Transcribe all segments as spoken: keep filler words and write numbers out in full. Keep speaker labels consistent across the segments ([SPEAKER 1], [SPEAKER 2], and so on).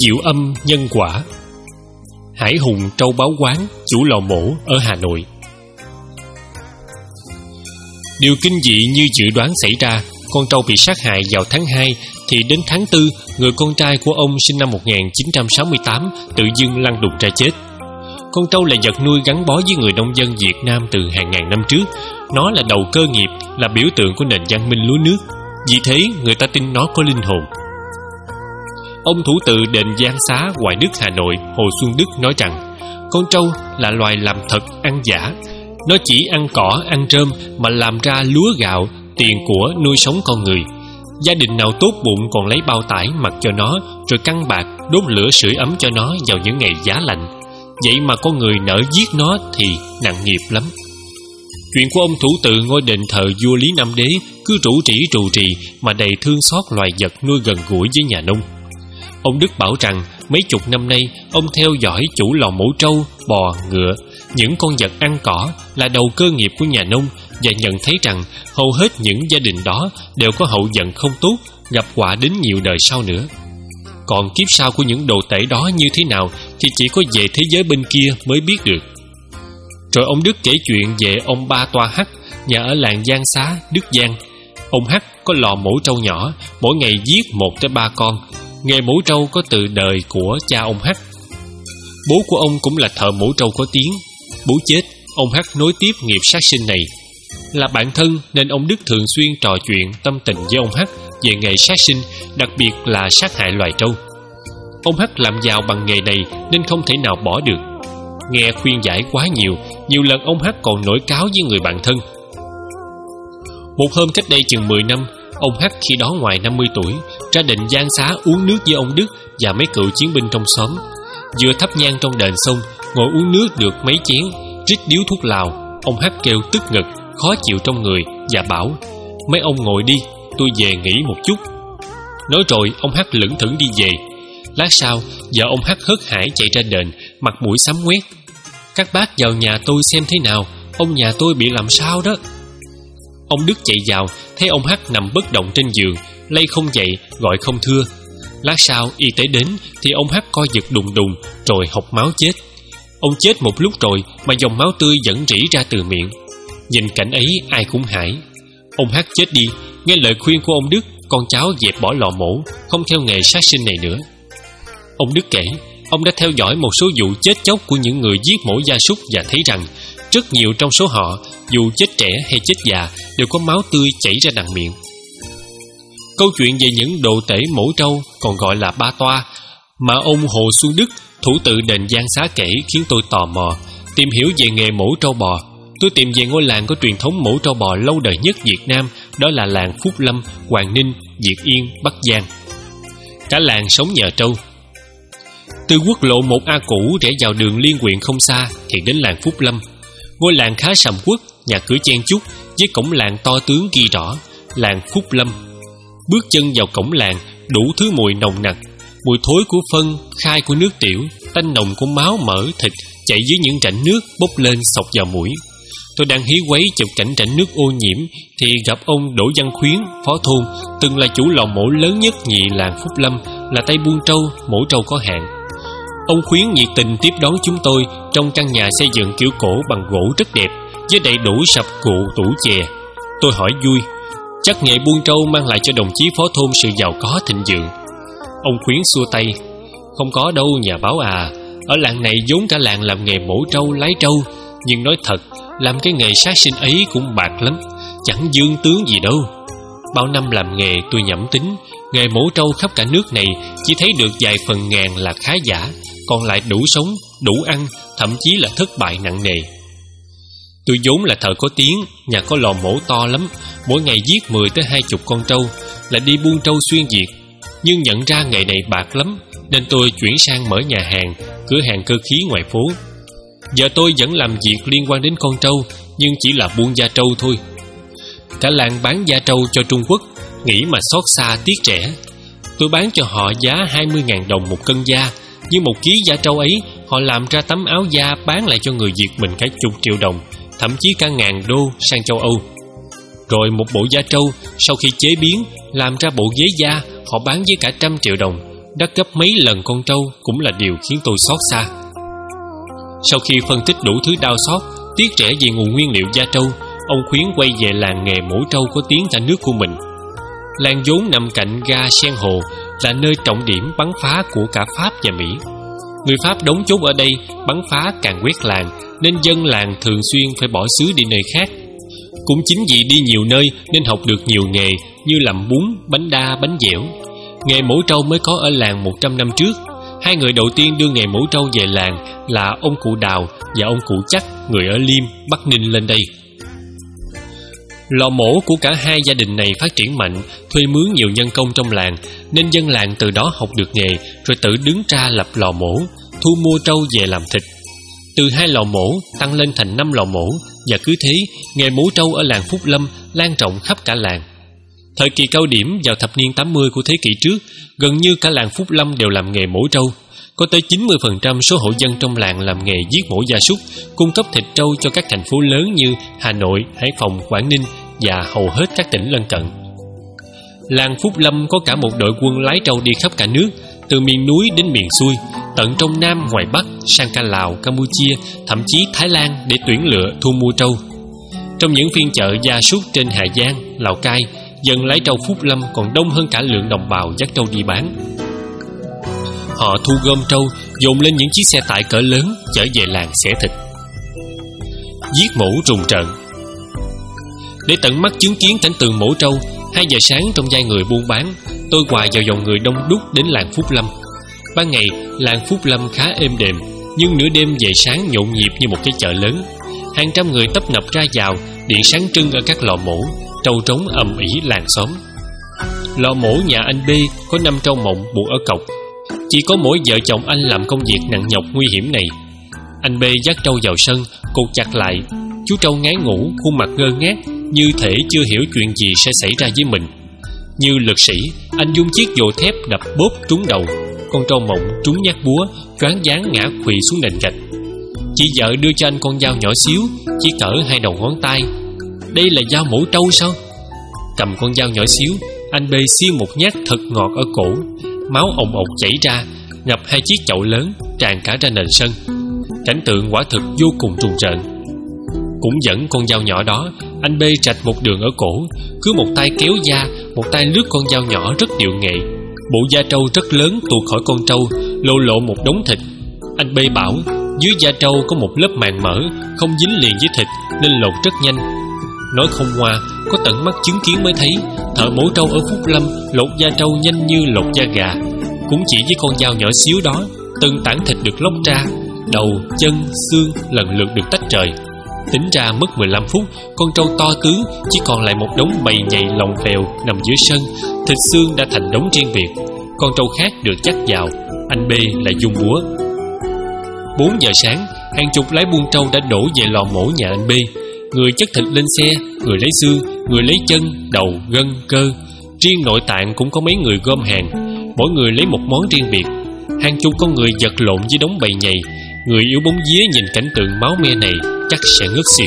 [SPEAKER 1] Diệu âm nhân quả. Hải Hùng trâu báo quán, chủ lò mổ ở Hà Nội. Điều kinh dị như dự đoán xảy ra. Con trâu bị sát hại vào tháng hai, thì đến tháng tư, người con trai của ông sinh năm một nghìn chín trăm sáu mươi tám tự dưng lăn đùng ra chết. Con trâu là vật nuôi gắn bó với người nông dân Việt Nam từ hàng ngàn năm trước. Nó là đầu cơ nghiệp, là biểu tượng của nền văn minh lúa nước. Vì thế người ta tin nó có linh hồn. Ông thủ tự đền Giang Xá, Hoài Đức, Hà Nội, Hồ Xuân Đức nói rằng con trâu là loài làm thật, ăn giả. Nó chỉ ăn cỏ, ăn rơm mà làm ra lúa gạo, tiền của nuôi sống con người. Gia đình nào tốt bụng còn lấy bao tải mặc cho nó, rồi căng bạc đốt lửa sưởi ấm cho nó vào những ngày giá lạnh. Vậy mà con người nỡ giết nó thì nặng nghiệp lắm. Chuyện của ông thủ tự ngôi đền thờ vua Lý Nam Đế cứ rủ rỉ rù rì mà đầy thương xót loài vật nuôi gần gũi với nhà nông. Ông Đức bảo rằng mấy chục năm nay ông theo dõi chủ lò mổ trâu, bò, ngựa, những con vật ăn cỏ là đầu cơ nghiệp của nhà nông, và nhận thấy rằng hầu hết những gia đình đó đều có hậu vận không tốt, gặp họa đến nhiều đời sau nữa. Còn kiếp sau của những đồ tể đó như thế nào thì chỉ có về thế giới bên kia mới biết được. Rồi ông Đức kể chuyện về ông Ba Toa Hắc, nhà ở làng Giang Xá, Đức Giang. Ông Hắc có lò mổ trâu nhỏ, mỗi ngày giết một tới ba con. Nghề mổ trâu có từ đời của cha ông Hắc. Bố của ông cũng là thợ mổ trâu có tiếng. Bố chết, ông Hắc nối tiếp nghiệp sát sinh này. Là bạn thân nên ông Đức thường xuyên trò chuyện tâm tình với ông Hắc về nghề sát sinh, đặc biệt là sát hại loài trâu. Ông Hắc làm giàu bằng nghề này nên không thể nào bỏ được. Nghe khuyên giải quá nhiều, nhiều lần ông Hắc còn nổi cáo với người bạn thân. Một hôm cách đây chừng mười năm, ông Hắc khi đó ngoài năm mươi tuổi, ra đền Giang Xá uống nước với ông Đức và mấy cựu chiến binh trong xóm. Vừa thắp nhang trong đền xong, ngồi uống nước được mấy chén, rít điếu thuốc lào. Ông Hắc kêu tức ngực, khó chịu trong người và bảo: mấy ông ngồi đi, tôi về nghỉ một chút. Nói rồi ông Hắc lững thững đi về. Lát sau, vợ ông Hắc hớt hải chạy ra đền, mặt mũi xám ngoét: các bác vào nhà tôi xem thế nào, ông nhà tôi bị làm sao đó. Ông Đức chạy vào, thấy ông Hắc nằm bất động trên giường, lay không dậy, gọi không thưa. Lát sau y tế đến thì ông Hắc co giật đùng đùng, rồi hộc máu chết. Ông chết một lúc rồi mà dòng máu tươi vẫn rỉ ra từ miệng. Nhìn cảnh ấy ai cũng hãi. Ông Hắc chết đi, nghe lời khuyên của ông Đức, con cháu dẹp bỏ lò mổ, không theo nghề sát sinh này nữa. Ông Đức kể, ông đã theo dõi một số vụ chết chóc của những người giết mổ gia súc và thấy rằng rất nhiều trong số họ, dù chết trẻ hay chết già, đều có máu tươi chảy ra đằng miệng. Câu chuyện về những đồ tể mổ trâu, còn gọi là Ba Toa, mà ông Hồ Xuân Đức, thủ tự đền Giang Xá kể khiến tôi tò mò, tìm hiểu về nghề mổ trâu bò. Tôi tìm về ngôi làng có truyền thống mổ trâu bò lâu đời nhất Việt Nam, đó là làng Phúc Lâm, Hoàng Ninh, Việt Yên, Bắc Giang. Cả làng sống nhờ trâu. Từ quốc lộ một A cũ rẽ vào đường liên huyện không xa thì đến làng Phúc Lâm. Ngôi làng khá sầm uất, nhà cửa chen chúc, với cổng làng to tướng ghi rõ làng Phúc Lâm. Bước chân vào cổng làng, đủ thứ mùi nồng nặc, mùi thối của phân, khai của nước tiểu, tanh nồng của máu mỡ thịt chảy dưới những rãnh nước bốc lên xộc vào mũi. Tôi đang hí quấy chụp cảnh rãnh nước ô nhiễm thì gặp ông Đỗ Văn Khuyến, phó thôn, từng là chủ lò mổ lớn nhất nhì làng Phúc Lâm, là tay buôn trâu, mổ trâu có hạn. Ông Khuyến nhiệt tình tiếp đón chúng tôi trong căn nhà xây dựng kiểu cổ bằng gỗ rất đẹp, với đầy đủ sập cụ tủ chè. Tôi hỏi vui, chắc nghề buôn trâu mang lại cho đồng chí phó thôn sự giàu có thịnh vượng. Ông Khuyến xua tay: không có đâu nhà báo à, ở làng này vốn cả làng làm nghề mổ trâu lái trâu, nhưng nói thật, làm cái nghề sát sinh ấy cũng bạc lắm, chẳng dương tướng gì đâu. Bao năm làm nghề tôi nhẩm tính, nghề mổ trâu khắp cả nước này chỉ thấy được vài phần ngàn là khá giả, còn lại đủ sống, đủ ăn, thậm chí là thất bại nặng nề. Tôi vốn là thợ có tiếng, nhà có lò mổ to lắm, mỗi ngày giết mười tới hai chục con trâu, lại đi buôn trâu xuyên Việt. Nhưng nhận ra nghề này bạc lắm, nên tôi chuyển sang mở nhà hàng, cửa hàng cơ khí ngoài phố. Giờ tôi vẫn làm việc liên quan đến con trâu, nhưng chỉ là buôn da trâu thôi. Cả làng bán da trâu cho Trung Quốc, nghĩ mà xót xa tiếc rẻ. Tôi bán cho họ giá hai mươi nghìn đồng một cân da, nhưng một ký da trâu ấy họ làm ra tấm áo da bán lại cho người Việt mình cả chục triệu đồng, thậm chí cả ngàn đô sang châu Âu. Rồi một bộ da trâu sau khi chế biến làm ra bộ ghế da họ bán với cả trăm triệu đồng, đắt gấp mấy lần con trâu cũng là điều khiến tôi xót xa. Sau khi phân tích đủ thứ đau xót, tiếc rẻ về nguồn nguyên liệu da trâu, ông Khuyến quay về làng nghề mổ trâu có tiếng cả nước của mình. Làng vốn nằm cạnh ga Sen Hồ, là nơi trọng điểm bắn phá của cả Pháp và Mỹ. Người Pháp đóng chốt ở đây, bắn phá càng quét làng, nên dân làng thường xuyên phải bỏ xứ đi nơi khác. Cũng chính vì đi nhiều nơi nên học được nhiều nghề như làm bún, bánh đa, bánh dẻo. Nghề mổ trâu mới có ở làng một trăm năm trước. Hai người đầu tiên đưa nghề mổ trâu về làng là ông cụ Đào và ông cụ Chắc, người ở Liêm, Bắc Ninh lên đây. Lò mổ của cả hai gia đình này phát triển mạnh, thuê mướn nhiều nhân công trong làng, nên dân làng từ đó học được nghề, rồi tự đứng ra lập lò mổ, thu mua trâu về làm thịt. Từ hai lò mổ tăng lên thành năm lò mổ, và cứ thế nghề mổ trâu ở làng Phúc Lâm lan rộng khắp cả làng. Thời kỳ cao điểm vào thập niên tám mươi của thế kỷ trước, gần như cả làng Phúc Lâm đều làm nghề mổ trâu. Có tới chín mươi phần trăm số hộ dân trong làng làm nghề giết mổ gia súc, cung cấp thịt trâu cho các thành phố lớn như Hà Nội, Hải Phòng, Quảng Ninh và hầu hết các tỉnh lân cận. Làng Phúc Lâm có cả một đội quân lái trâu đi khắp cả nước, từ miền núi đến miền xuôi, tận trong Nam ngoài Bắc, sang cả Lào, Campuchia, thậm chí Thái Lan để tuyển lựa thu mua trâu. Trong những phiên chợ gia súc trên Hà Giang, Lào Cai, dân lái trâu Phúc Lâm còn đông hơn cả lượng đồng bào dắt trâu đi bán. Họ thu gom trâu, dồn lên những chiếc xe tải cỡ lớn, chở về làng xẻ thịt. Giết mổ rùng rợn. Để tận mắt chứng kiến cảnh tượng mổ trâu, hai giờ sáng trong vai người buôn bán, tôi hòa vào dòng người đông đúc đến làng Phúc Lâm. Ban ngày, làng Phúc Lâm khá êm đềm, nhưng nửa đêm về sáng nhộn nhịp như một cái chợ lớn. Hàng trăm người tấp nập ra vào, điện sáng trưng ở các lò mổ, trâu trống ầm ĩ làng xóm. Lò mổ nhà anh B có năm trâu mộng buộc ở cọc. Chỉ có mỗi vợ chồng anh làm công việc nặng nhọc nguy hiểm này. Anh B dắt trâu vào sân, cột chặt lại. Chú trâu ngái ngủ, khuôn mặt ngơ ngác, như thể chưa hiểu chuyện gì sẽ xảy ra với mình. Như lực sĩ, anh dùng chiếc dồ thép đập bóp trúng đầu. Con trâu mộng trúng nhát búa, choáng váng ngã khuỵu xuống nền gạch. Chị vợ đưa cho anh con dao nhỏ xíu, chỉ cỡ hai đầu ngón tay. Đây là dao mổ trâu sao? Cầm con dao nhỏ xíu, anh B xiên một nhát thật ngọt ở cổ. Máu ồng ộc chảy ra, ngập hai chiếc chậu lớn, tràn cả ra nền sân. Cảnh tượng quả thực vô cùng trùng rợn. Cũng dẫn con dao nhỏ đó, anh B rạch một đường ở cổ, cứ một tay kéo da, một tay lướt con dao nhỏ rất điệu nghệ. Bộ da trâu rất lớn tuột khỏi con trâu, lộ lộ một đống thịt. Anh B bảo dưới da trâu có một lớp màng mỡ, không dính liền với thịt nên lột rất nhanh. Nói không hoa, có tận mắt chứng kiến mới thấy thợ mổ trâu ở Phúc Lâm lột da trâu nhanh như lột da gà. Cũng chỉ với con dao nhỏ xíu đó, từng tảng thịt được lóc ra, đầu, chân, xương lần lượt được tách rời. Tính ra mất mười lăm phút, con trâu to tướng chỉ còn lại một đống bầy nhầy lồng phèo nằm giữa sân. Thịt xương đã thành đống riêng biệt. Con trâu khác được chắc vào, anh B lại dung búa. Bốn giờ sáng, hàng chục lái buôn trâu đã đổ về lò mổ nhà anh B. Người chất thịt lên xe, người lấy xương, người lấy chân, đầu, gân, cơ. Riêng nội tạng cũng có mấy người gom hàng, mỗi người lấy một món riêng biệt. Hàng chục con người vật lộn với đống bầy nhầy. Người yếu bóng vía nhìn cảnh tượng máu me này chắc sẽ ngất xỉu.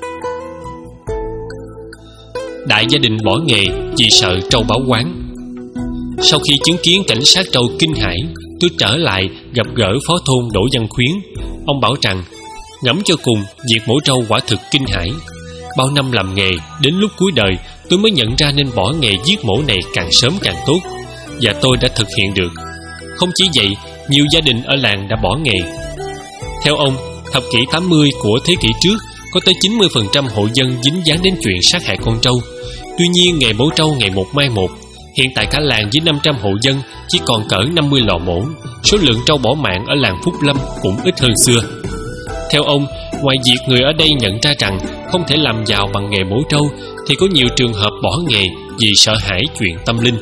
[SPEAKER 1] Đại gia đình bỏ nghề vì sợ trâu báo oán. Sau khi chứng kiến cảnh sát trâu kinh hãi, tôi trở lại gặp gỡ phó thôn Đỗ Văn Khuyến. Ông bảo rằng ngẫm cho cùng, việc mổ trâu quả thực kinh hãi. Bao năm làm nghề, đến lúc cuối đời tôi mới nhận ra nên bỏ nghề giết mổ này càng sớm càng tốt. Và tôi đã thực hiện được. Không chỉ vậy, nhiều gia đình ở làng đã bỏ nghề. Theo ông, thập kỷ tám mươi của thế kỷ trước, có tới chín mươi phần trăm hộ dân dính dáng đến chuyện sát hại con trâu. Tuy nhiên, nghề mổ trâu ngày một mai một. Hiện tại cả làng với năm trăm hộ dân chỉ còn cỡ năm mươi lò mổ. Số lượng trâu bỏ mạng ở làng Phúc Lâm cũng ít hơn xưa. Theo ông, ngoài việc người ở đây nhận ra rằng không thể làm giàu bằng nghề mổ trâu, thì có nhiều trường hợp bỏ nghề vì sợ hãi chuyện tâm linh.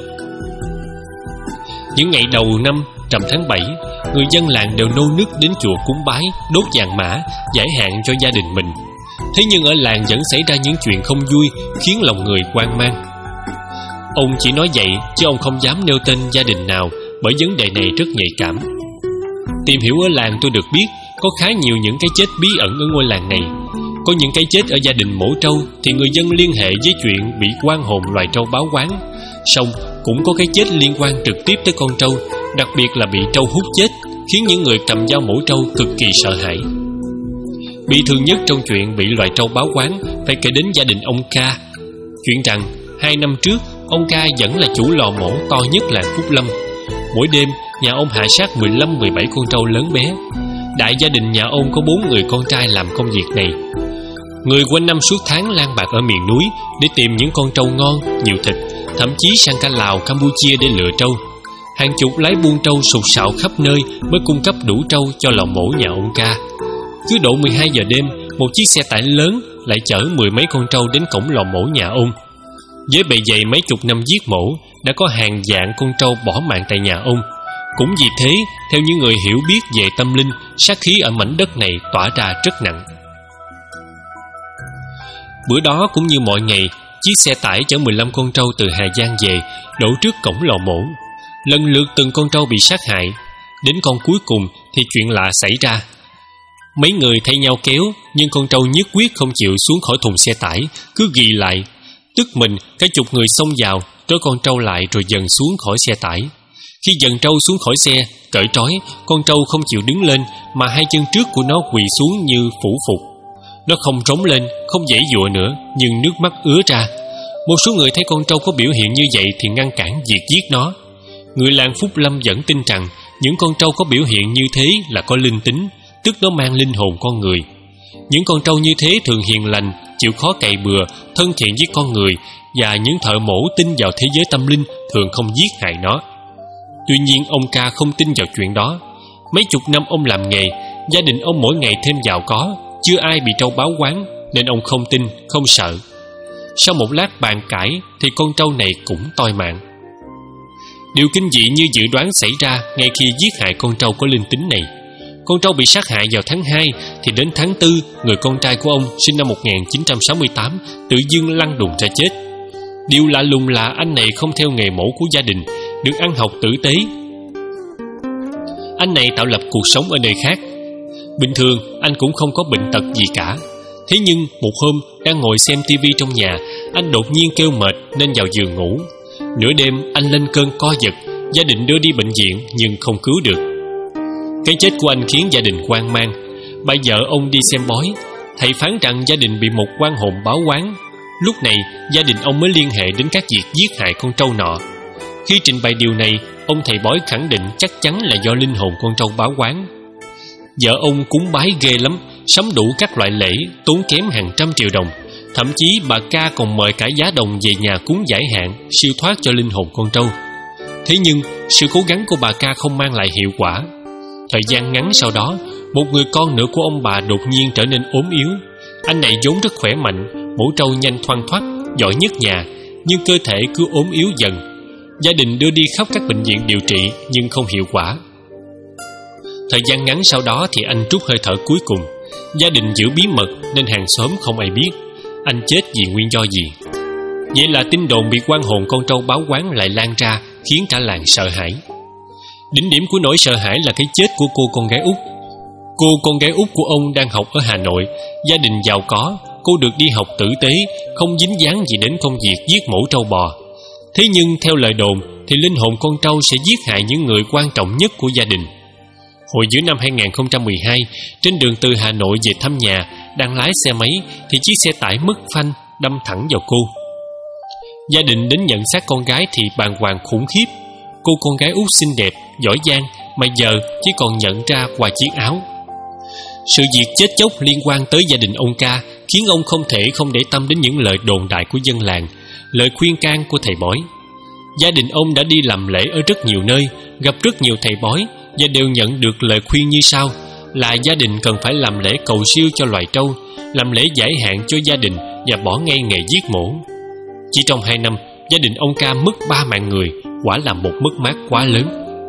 [SPEAKER 1] Những ngày đầu năm rằm tháng bảy, người dân làng đều nô nức đến chùa cúng bái, đốt vàng mã, giải hạn cho gia đình mình. Thế nhưng ở làng vẫn xảy ra những chuyện không vui, khiến lòng người hoang mang. Ông chỉ nói vậy, chứ ông không dám nêu tên gia đình nào, bởi vấn đề này rất nhạy cảm. Tìm hiểu ở làng tôi được biết, có khá nhiều những cái chết bí ẩn ở ngôi làng này. Có những cái chết ở gia đình mổ trâu thì người dân liên hệ với chuyện bị oan hồn loài trâu báo oán. Song cũng có cái chết liên quan trực tiếp tới con trâu, đặc biệt là bị trâu hút chết, khiến những người cầm dao mổ trâu cực kỳ sợ hãi. Bị thương nhất trong chuyện bị loài trâu báo oán phải kể đến gia đình ông Ca. Chuyện rằng hai năm trước, ông Ca vẫn là chủ lò mổ to nhất làng Phúc Lâm. Mỗi đêm, nhà ông hạ sát mười lăm mười bảy con trâu lớn bé. Đại gia đình nhà ông có bốn người con trai làm công việc này. Người quanh năm suốt tháng lang bạc ở miền núi để tìm những con trâu ngon, nhiều thịt, thậm chí sang cả Lào, Campuchia để lựa trâu. Hàng chục lái buôn trâu sục sạo khắp nơi mới cung cấp đủ trâu cho lò mổ nhà ông Ca. Cứ độ mười hai giờ đêm, một chiếc xe tải lớn lại chở mười mấy con trâu đến cổng lò mổ nhà ông. Với bề dày mấy chục năm giết mổ, đã có hàng vạn con trâu bỏ mạng tại nhà ông. Cũng vì thế, theo những người hiểu biết về tâm linh, sát khí ở mảnh đất này tỏa ra rất nặng. Bữa đó cũng như mọi ngày, chiếc xe tải chở mười lăm con trâu từ Hà Giang về, đổ trước cổng lò mổ. Lần lượt từng con trâu bị sát hại. Đến con cuối cùng thì chuyện lạ xảy ra. Mấy người thay nhau kéo, nhưng con trâu nhất quyết không chịu xuống khỏi thùng xe tải, cứ ghì lại. Tức mình, cả chục người xông vào, trói con trâu lại rồi dần xuống khỏi xe tải. Khi dần trâu xuống khỏi xe, cởi trói, con trâu không chịu đứng lên, mà hai chân trước của nó quỳ xuống như phủ phục. Nó không trống lên, không giãy giụa nữa, nhưng nước mắt ứa ra. Một số người thấy con trâu có biểu hiện như vậy thì ngăn cản việc giết nó. Người làng Phúc Lâm vẫn tin rằng những con trâu có biểu hiện như thế là có linh tính, tức nó mang linh hồn con người. Những con trâu như thế thường hiền lành, chịu khó cày bừa, thân thiện với con người, và những thợ mổ tin vào thế giới tâm linh thường không giết hại nó. Tuy nhiên ông Ca không tin vào chuyện đó. Mấy chục năm ông làm nghề, gia đình ông mỗi ngày thêm giàu có, chưa ai bị trâu báo oán, nên ông không tin, không sợ. Sau một lát bàn cãi thì con trâu này cũng toi mạng. Điều kinh dị như dự đoán xảy ra ngay khi giết hại con trâu có linh tính này. Con trâu bị sát hại vào tháng hai, thì đến tháng tư, người con trai của ông sinh năm một nghìn chín trăm sáu mươi tám tự dưng lăn đùng ra chết. Điều lạ lùng là anh này không theo nghề mổ của gia đình, được ăn học tử tế. Anh này tạo lập cuộc sống ở nơi khác. Bình thường anh cũng không có bệnh tật gì cả. Thế nhưng một hôm đang ngồi xem tivi trong nhà, anh đột nhiên kêu mệt nên vào giường ngủ. Nửa đêm anh lên cơn co giật, gia đình đưa đi bệnh viện nhưng không cứu được. Cái chết của anh khiến gia đình hoang mang. Bà vợ ông đi xem bói, thầy phán rằng gia đình bị một oan hồn báo oán. Lúc này gia đình ông mới liên hệ đến các việc giết hại con trâu nọ. Khi trình bày điều này, ông thầy bói khẳng định chắc chắn là do linh hồn con trâu báo oán. Vợ ông cúng bái ghê lắm, sắm đủ các loại lễ, tốn kém hàng trăm triệu đồng. Thậm chí bà Ca còn mời cả giá đồng về nhà cúng giải hạn, siêu thoát cho linh hồn con trâu. Thế nhưng sự cố gắng của bà Ca không mang lại hiệu quả. Thời gian ngắn sau đó, một người con nữa của ông bà đột nhiên trở nên ốm yếu. Anh này vốn rất khỏe mạnh, mổ trâu nhanh thoăn thoắt, giỏi nhất nhà, nhưng cơ thể cứ ốm yếu dần. Gia đình đưa đi khắp các bệnh viện điều trị nhưng không hiệu quả. Thời gian ngắn sau đó thì anh trút hơi thở cuối cùng. Gia đình giữ bí mật nên hàng xóm không ai biết anh chết vì nguyên do gì. Vậy là tin đồn bị oan hồn con trâu báo oán lại lan ra, khiến cả làng sợ hãi. Đỉnh điểm của nỗi sợ hãi là cái chết của cô con gái út. Cô con gái út của ông đang học ở Hà Nội, gia đình giàu có, cô được đi học tử tế, không dính dáng gì đến công việc giết mổ trâu bò. Thế nhưng theo lời đồn thì linh hồn con trâu sẽ giết hại những người quan trọng nhất của gia đình. Hồi giữa năm hai nghìn không trăm mười hai, trên đường từ Hà Nội về thăm nhà, đang lái xe máy thì chiếc xe tải mất phanh đâm thẳng vào cô. Gia đình đến nhận xác con gái thì bàng hoàng khủng khiếp. Cô con gái út xinh đẹp, giỏi giang mà giờ chỉ còn nhận ra qua chiếc áo. Sự việc chết chóc liên quan tới gia đình ông Ca khiến ông không thể không để tâm đến những lời đồn đại của dân làng, lời khuyên can của thầy bói. Gia đình ông đã đi làm lễ ở rất nhiều nơi, gặp rất nhiều thầy bói và đều nhận được lời khuyên như sau: là gia đình cần phải làm lễ cầu siêu cho loài trâu, làm lễ giải hạn cho gia đình và bỏ ngay nghề giết mổ. Chỉ trong hai năm, gia đình ông Ca mất ba mạng người, quả là một mất mát quá lớn.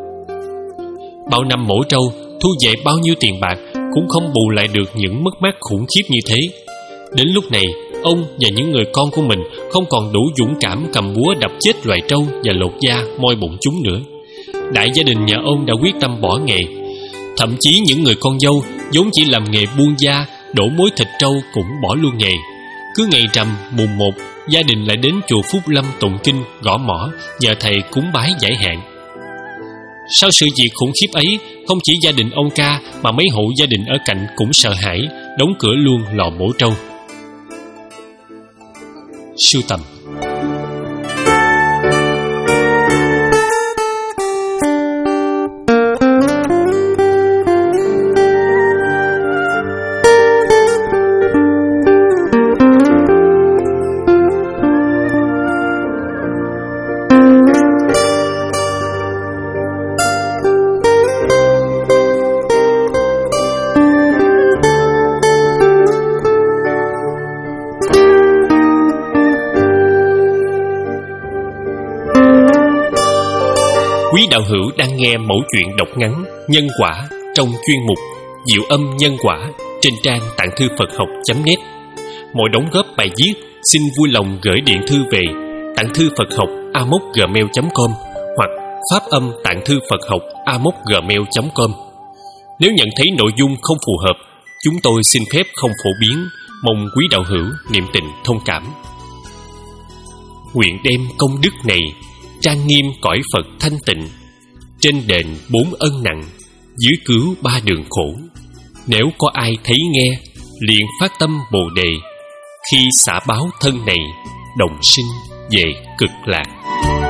[SPEAKER 1] Bao năm mổ trâu, thu về bao nhiêu tiền bạc cũng không bù lại được những mất mát khủng khiếp như thế. Đến lúc này, ông và những người con của mình không còn đủ dũng cảm cầm búa đập chết loài trâu và lột da moi bụng chúng nữa. Đại gia đình nhà ông đã quyết tâm bỏ nghề. Thậm chí những người con dâu vốn chỉ làm nghề buôn da, đổ mối thịt trâu cũng bỏ luôn nghề. Cứ ngày rằm mùng một, gia đình lại đến chùa Phúc Lâm tụng kinh, gõ mõ, nhờ thầy cúng bái giải hạn. Sau sự việc khủng khiếp ấy, không chỉ gia đình ông Ca mà mấy hộ gia đình ở cạnh cũng sợ hãi, đóng cửa luôn lò mổ trâu. Sưu tầm. Quý đạo hữu đang nghe mẫu chuyện đọc ngắn Nhân Quả trong chuyên mục Diệu Âm Nhân Quả trên trang tạng thư Phật học chấm net. Mọi đóng góp bài viết xin vui lòng gửi điện thư về tạng thư Phật học a mốc gmail chấm com hoặc phát âm tạng thư Phật học a mốc gmail chấm com. Nếu nhận thấy nội dung không phù hợp, chúng tôi xin phép không phổ biến, mong quý đạo hữu niệm tình thông cảm. Nguyện đem công đức này trang nghiêm cõi Phật thanh tịnh, trên đền bốn ân nặng, dưới cứu ba đường khổ. Nếu có ai thấy nghe, liền phát tâm Bồ đề, khi xả báo thân này, đồng sinh về cực lạc.